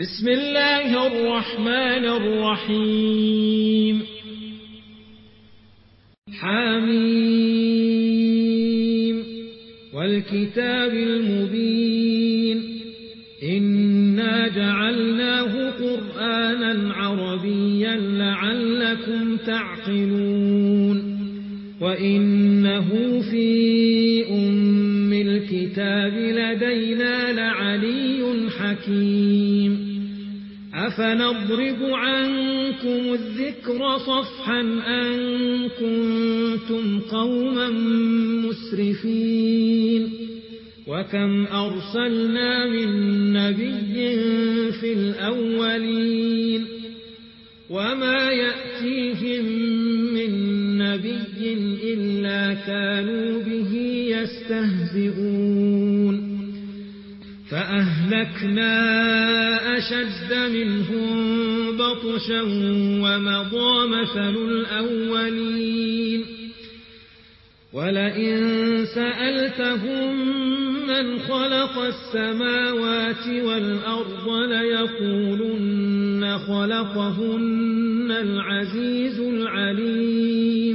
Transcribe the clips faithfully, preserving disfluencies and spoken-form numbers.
بسم الله الرحمن الرحيم حميم والكتاب المبين إنا جعلناه قرآنا عربيا لعلكم تعقلون وإنه في أم الكتاب لدينا لعلي حكيم أفنضرب عنكم الذكر صفحا أن كنتم قوما مسرفين وكم أرسلنا من نبي في الأولين وما يأتيهم من نبي إلا كانوا به يستهزئون فأهلكنا أشد منهم بطشا ومضى مثل الأولين ولئن سألتهم من خلق السماوات والأرض ليقولن خلقهن العزيز العليم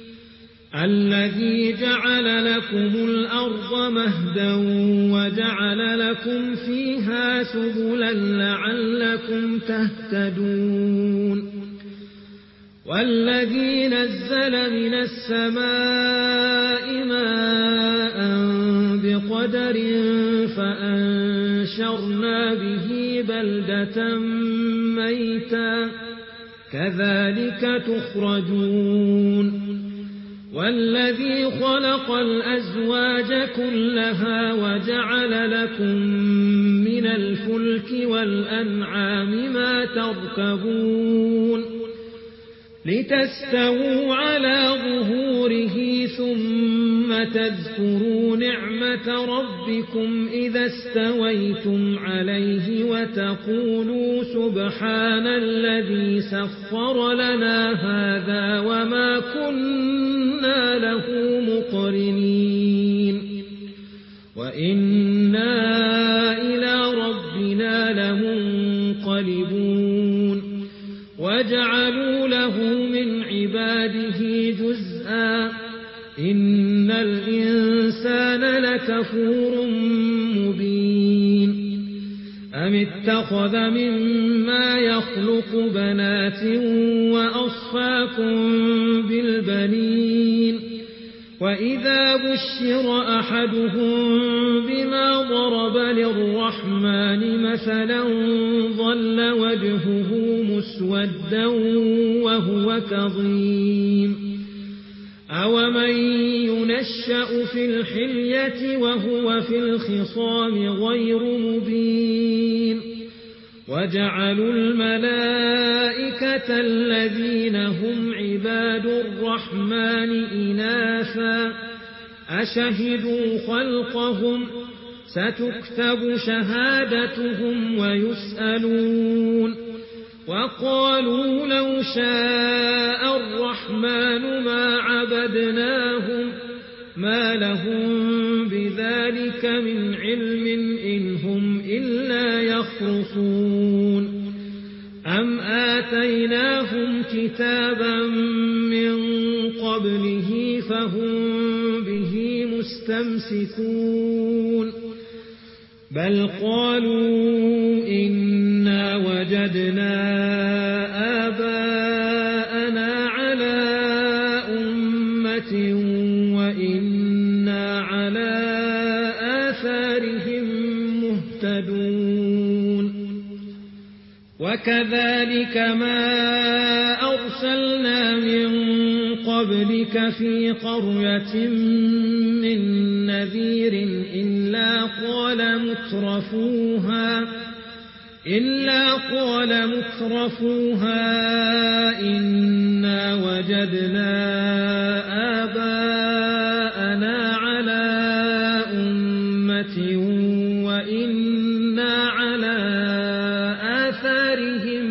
الذي جعل لكم الأرض مهدا وجعل لكم فيها سبلا لعلكم تهتدون والذي نزل من السماء ماء بقدر فأنشرنا به بلدة ميتا كذلك تخرجون والذي خلق الأزواج كلها وجعل لكم من الفلك والأنعام ما تركبون لتستووا على ظهوره ثم تذكروا نعمة ربكم إذا استويتم عليه وتقولوا سبحان الذي سخر لنا هذا وما كنا له مقرنين وإنا إلى ربنا لمنقلبون وجعلوا له من عباده جزءا إن الإنسان لكفور مبين أم اتخذ مما يخلق بنات وأصفاكم بالبنين وإذا بشر أحدهم بما ضرب للرحمن مثلا ظل وجهه مسودا وهو كظيم أومن ينشأ في الحلية وهو في الخصام غير مبين وجعلوا الملائكة الذين هم عباد الرحمن إناثا أشهدوا خلقهم ستكتب شهادتهم ويسألون وقالوا لو شاء الرحمن ما عبدناهم ما لهم بذلك من علم إن هم إلا يخرصون أم آتيناهم كتابا من قبله فهم به مستمسكون بل قالوا إنا وجدنا آباءنا على أمة وإنا على آثارهم مهتدون وكذلك ما أرسلنا من قبلك في قرية من نذير إلا قال مترفوها إلا قال مترفوها إنا وجدنا آباءنا على أمة وإنا على آثارهم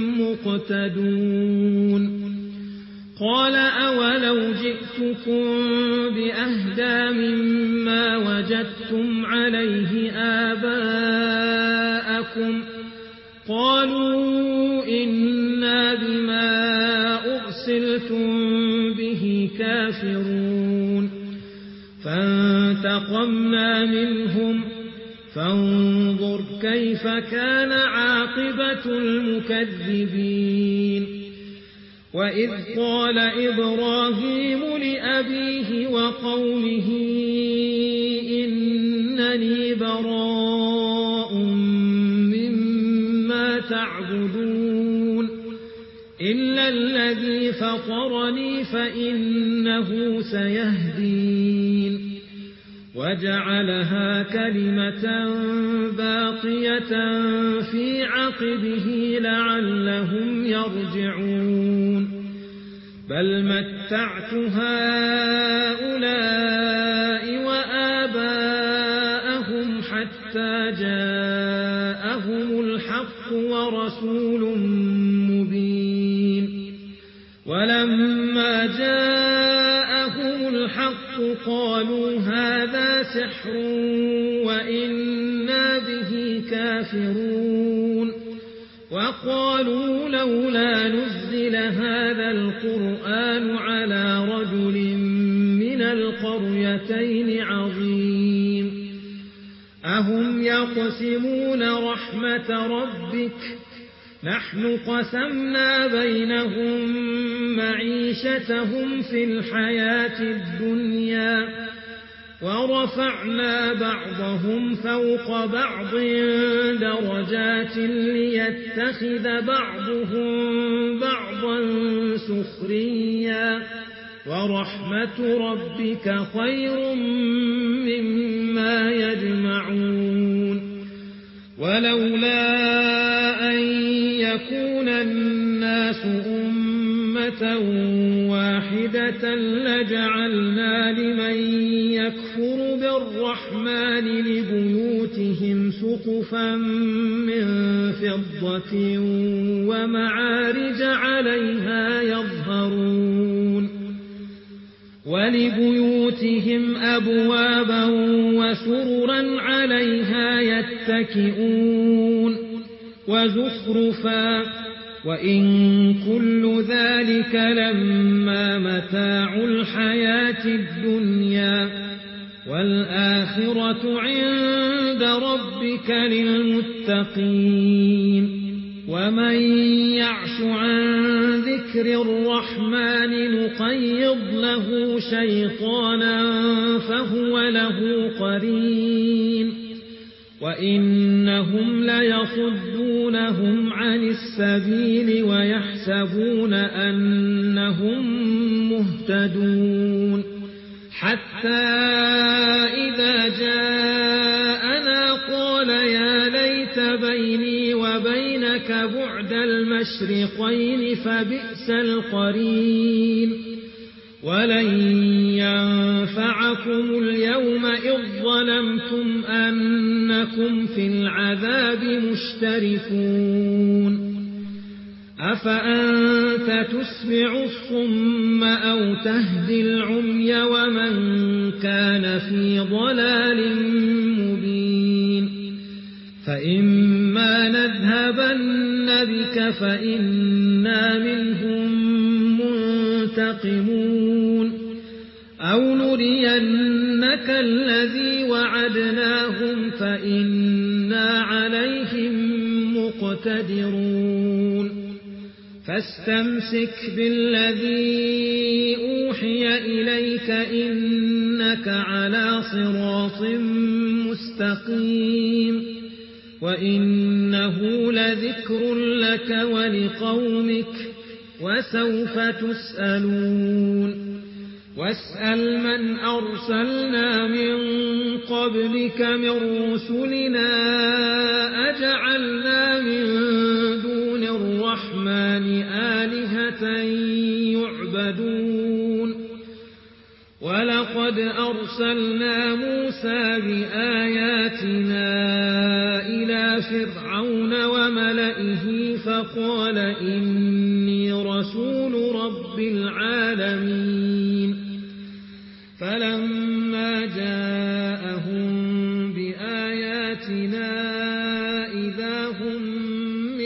مقتدون قال أولو جئتكم بأهدى مما وجدتم عليه آباءكم قالوا إنا بما أرسلتم به كافرون فانتقمنا منهم فانظر كيف كان عاقبة المكذبين وإذ قال إبراهيم لأبيه وقومه إنني براء مما تعبدون إلا الذي فطرني فإنه سيهدين وجعلها كلمة باقية في عقبه لعلهم يرجعون بل متعت هؤلاء وآباءهم حتى جاءهم الحق ورسول مبين ولما جاءهم الحق قالوا هذا سحر وإنا به كافرون وقالوا لولا نزل هذا القرآن على رجل من القريتين عظيم أهم يقسمون رحمة ربك نحن قسمنا بينهم معيشتهم في الحياة الدنيا ورفعنا بعضهم فوق بعض درجات ليتخذ بعضهم بعضا سخريا ورحمة ربك خير مما يجمعون ولولا أن يكون الناس أمة واحدة لجعلنا لمن يكفر بالرحمن لبيوتهم سقفا من فضة ومعارج عليها يظهرون ولبيوتهم أبوابا وسررا عليها يتكئون وزخرفا وإن كل ذلك لما متاع الحياة الدنيا والآخرة عند ربك للمتقين ومن يعش عن ذكر الرحمن نقيض له شيطانا فهو له قرين وإنهم ليصدونهم عن السبيل ويحسبون أنهم مهتدون حتى إذا جاءنا قال يا ليت بيني وبينك بعد المشرقين فبئس القرين ولن ينفعكم اليوم إذ ظلمتم أنكم في العذاب مشتركون أفأنت تسمع الصم أو تهدي العمي ومن كان في ضلال مبين فإما نذهبن بك فإنا منهم منتقمون أو نرينك الذي وعدناهم فإنا عليهم مقتدرون فاستمسك بالذي أوحي إليك إنك على صراط مستقيم وإنه لذكر لك ولقومك وسوف تسألون واسأل من أرسلنا من قبلك من رسلنا أجعلنا من دون الرحمن آلهة يعبدون ولقد أرسلنا موسى بآياتنا إلى فرعون وملئه فقال إني رسول رب العالمين فلما جاءهم بآياتنا إذا هم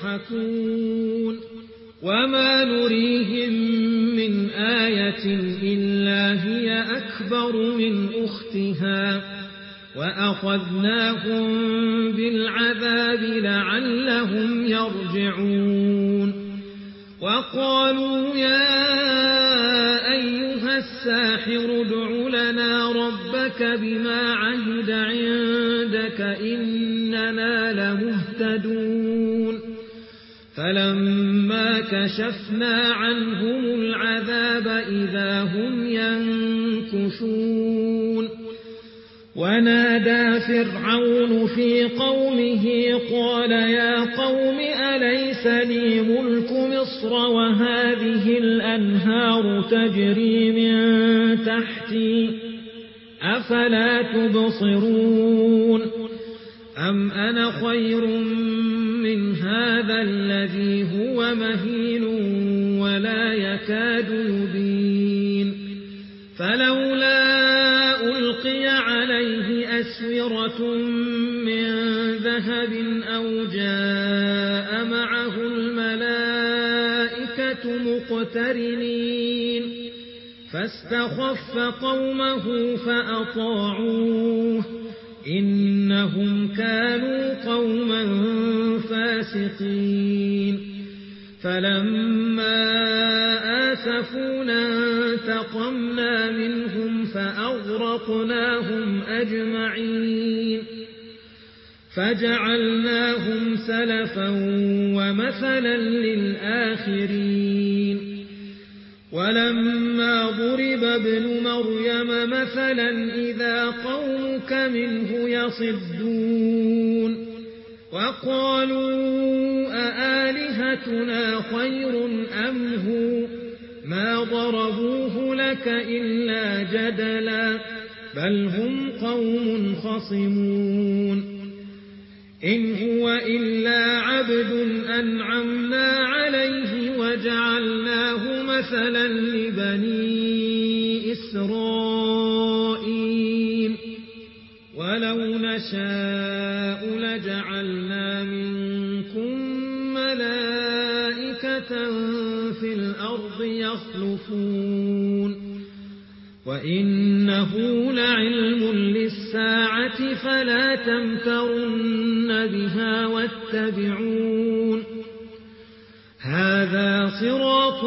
يضحكون وما نريهم من آية إلا هي أكبر من أختها وأخذناهم بالعذاب لعلهم يرجعون وقالوا يا أيها الساحر ادع لنا ربك بما عهد عندك إننا لمهتدون فلما كشفنا عنهم العذاب إذا هم ينكثون ونادى فرعون في قومه قال يا قوم أليس لي ملك مصر وهذه الأنهار تجري من تحتي أفلا تبصرون أم أنا خير من هذا الذي هو مهين ولا يكاد يبين فلولا ألقي عليه أسورة من ذهب أو جاء معه الملائكة مقترنين فاستخف قومه فأطاعوه إنهم كانوا قوما فاسقين فلما آسفونا انتقمنا منهم فأغرقناهم أجمعين فجعلناهم سلفا ومثلا للآخرين ولما ضرب ابن مريم مثلا إذا قومك منه يصدون وقالوا أآلهتنا خير أم هو ما ضربوه لك إلا جدلا بل هم قوم خصمون إن هو إلا عبد أنعمنا عليه وجعلناه مثلا لبني إسرائيل ولو نشاء لجعلنا منكم ملائكة في الأرض يخلفون وإنه لعلم للساعة فلا تمترن بها واتبعون هذا صراط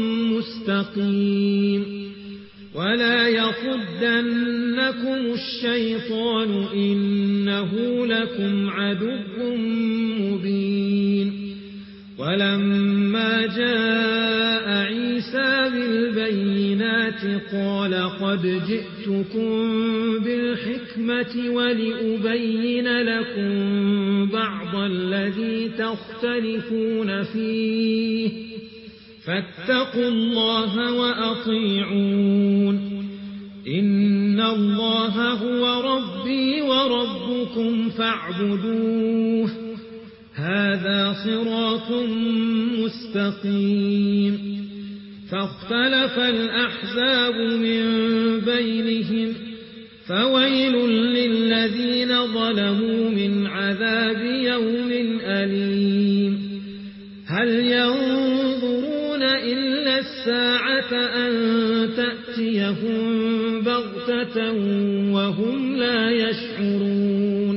مستقيم ولا يصدنكم الشيطان إنه لكم عدو مبين ولما جاء عيسى بالبينات قال قد جئتكم بالحكمة ولأبين لكم بعض الذي تختلفون فيه فاتقوا الله وأطيعون إن الله هو ربي وربكم فاعبدوه هذا صراط مستقيم فاختلف الأحزاب من بينهم فويل للذين ظلموا من عذاب يوم أليم هل ينظرون إلا الساعة أن تأتيهم بغتة وهم لا يشعرون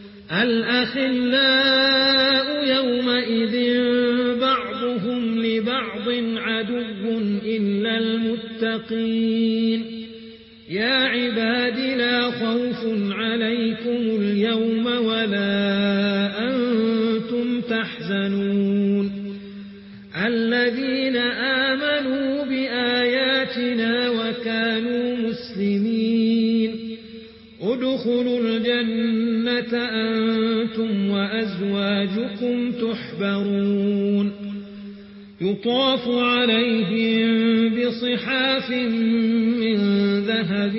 الأخلاء يومئذ بعضهم لبعض عدو إلا المتقين يا عباد لا خوف عليكم اليوم ولا أنتم تحزنون الذين آمنوا بآياتنا وكانوا مسلمين ادخلوا الجنة أنتم وأزواجكم تحبرون يطاف عليهم بصحاف من ذهب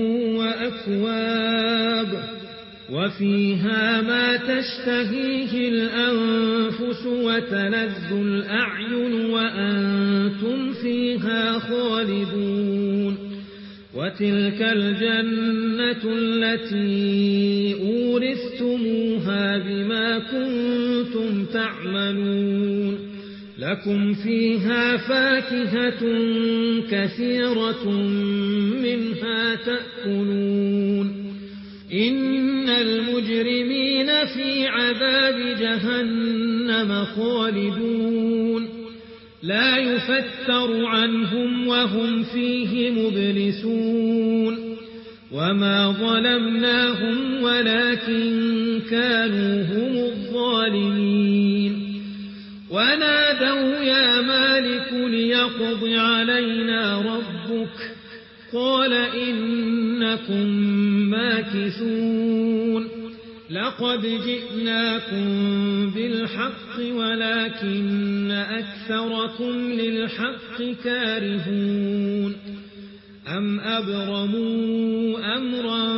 وأكواب وفيها ما تشتهيه الأنفس وتلذ الأعين وأنتم فيها خالدون وتلك الجنة التي أورثتموها بما كنتم تعملون لكم فيها فاكهة كثيرة منها تأكلون إن المجرمين في عذاب جهنم خالدون لا يفتر عنهم وهم فيه مبلسون وما ظلمناهم ولكن كانوا هم الظالمين ونادوا يا مالك ليقض علينا ربك قال إنكم ماكثون لقد جئناكم بالحق ولكن أكثركم للحق كارهون أم أبرموا أمرا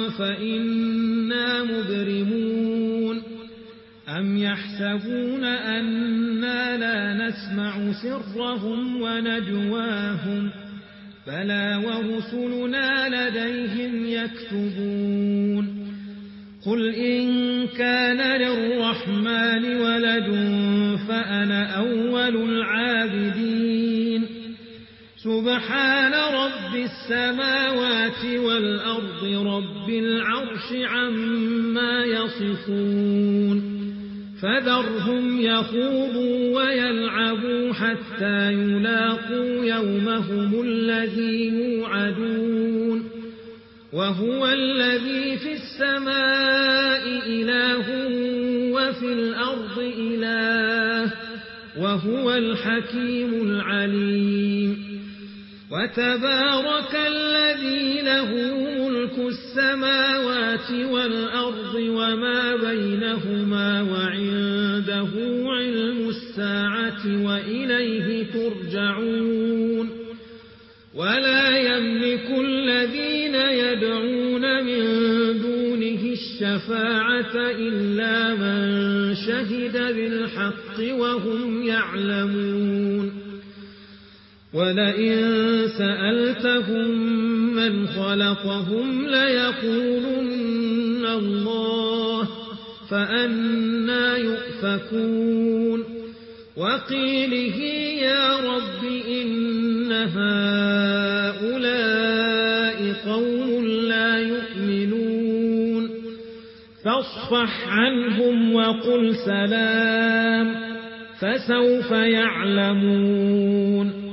فإنا مبرمون أم يحسبون أنا لا نسمع سرهم ونجواهم بلى ورسلنا لديهم يكتبون قل إن كان للرحمن ولد فأنا أول العابدين سبحان رب السماوات والأرض رب العرش عما يصفون فذرهم يخوضوا ويلعبوا حتى يلاقوا يومهم الذي يوعدون وهو الذي في السماء إله وفي الأرض إله وهو الحكيم العليم وتبارك الذي له ملك السماوات والأرض وما بينهما وعنده علم الساعة وإليه ترجعون ولا يملك الذين يدعون من دونه الشفاعة إلا من شهد بالحق وهم يعلمون ولئن سألتهم من خلقهم ليقولن الله فأنى يؤفكون وقيله يا رب إن هؤلاء قوم لا يؤمنون فاصفح عنهم وقل سلام فسوف يعلمون